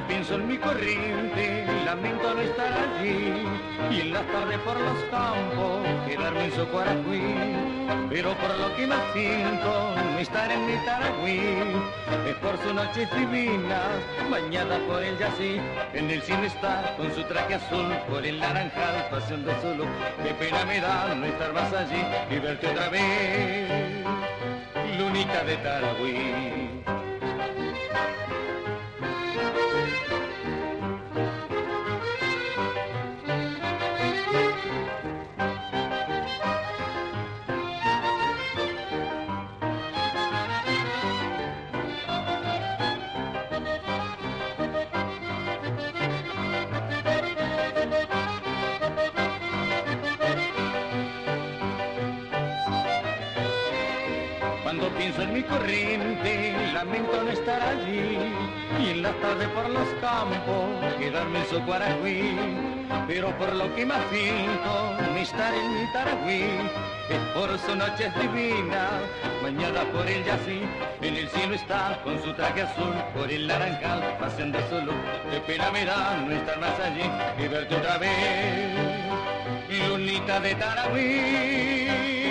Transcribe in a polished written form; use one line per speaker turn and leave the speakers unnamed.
pienso en mi corriente, lamento no estar allí, y en las tardes por los campos, quedarme en Socuaracuí. Pero por lo que más siento, no estar en mi Taragüí, es por sus noches divinas, bañada por el yací. En el cielo está con su traje azul, por el naranjal paseando solo. Qué pena me da no estar más allí y verte otra vez, lunita de Taragüí. Cuando pienso en mi corriente, lamento no estar allí, y en las tardes por los campos, quedarme en Socuaracuí. Pero por lo que más siento, no estar en mi Taragüí, es por sus noches divinas, bañada por el yací. En el cielo está con su traje azul, por el naranjal paseando solo. Qué pena me da no estar más allí y verte otra vez, lunita de Taragüí.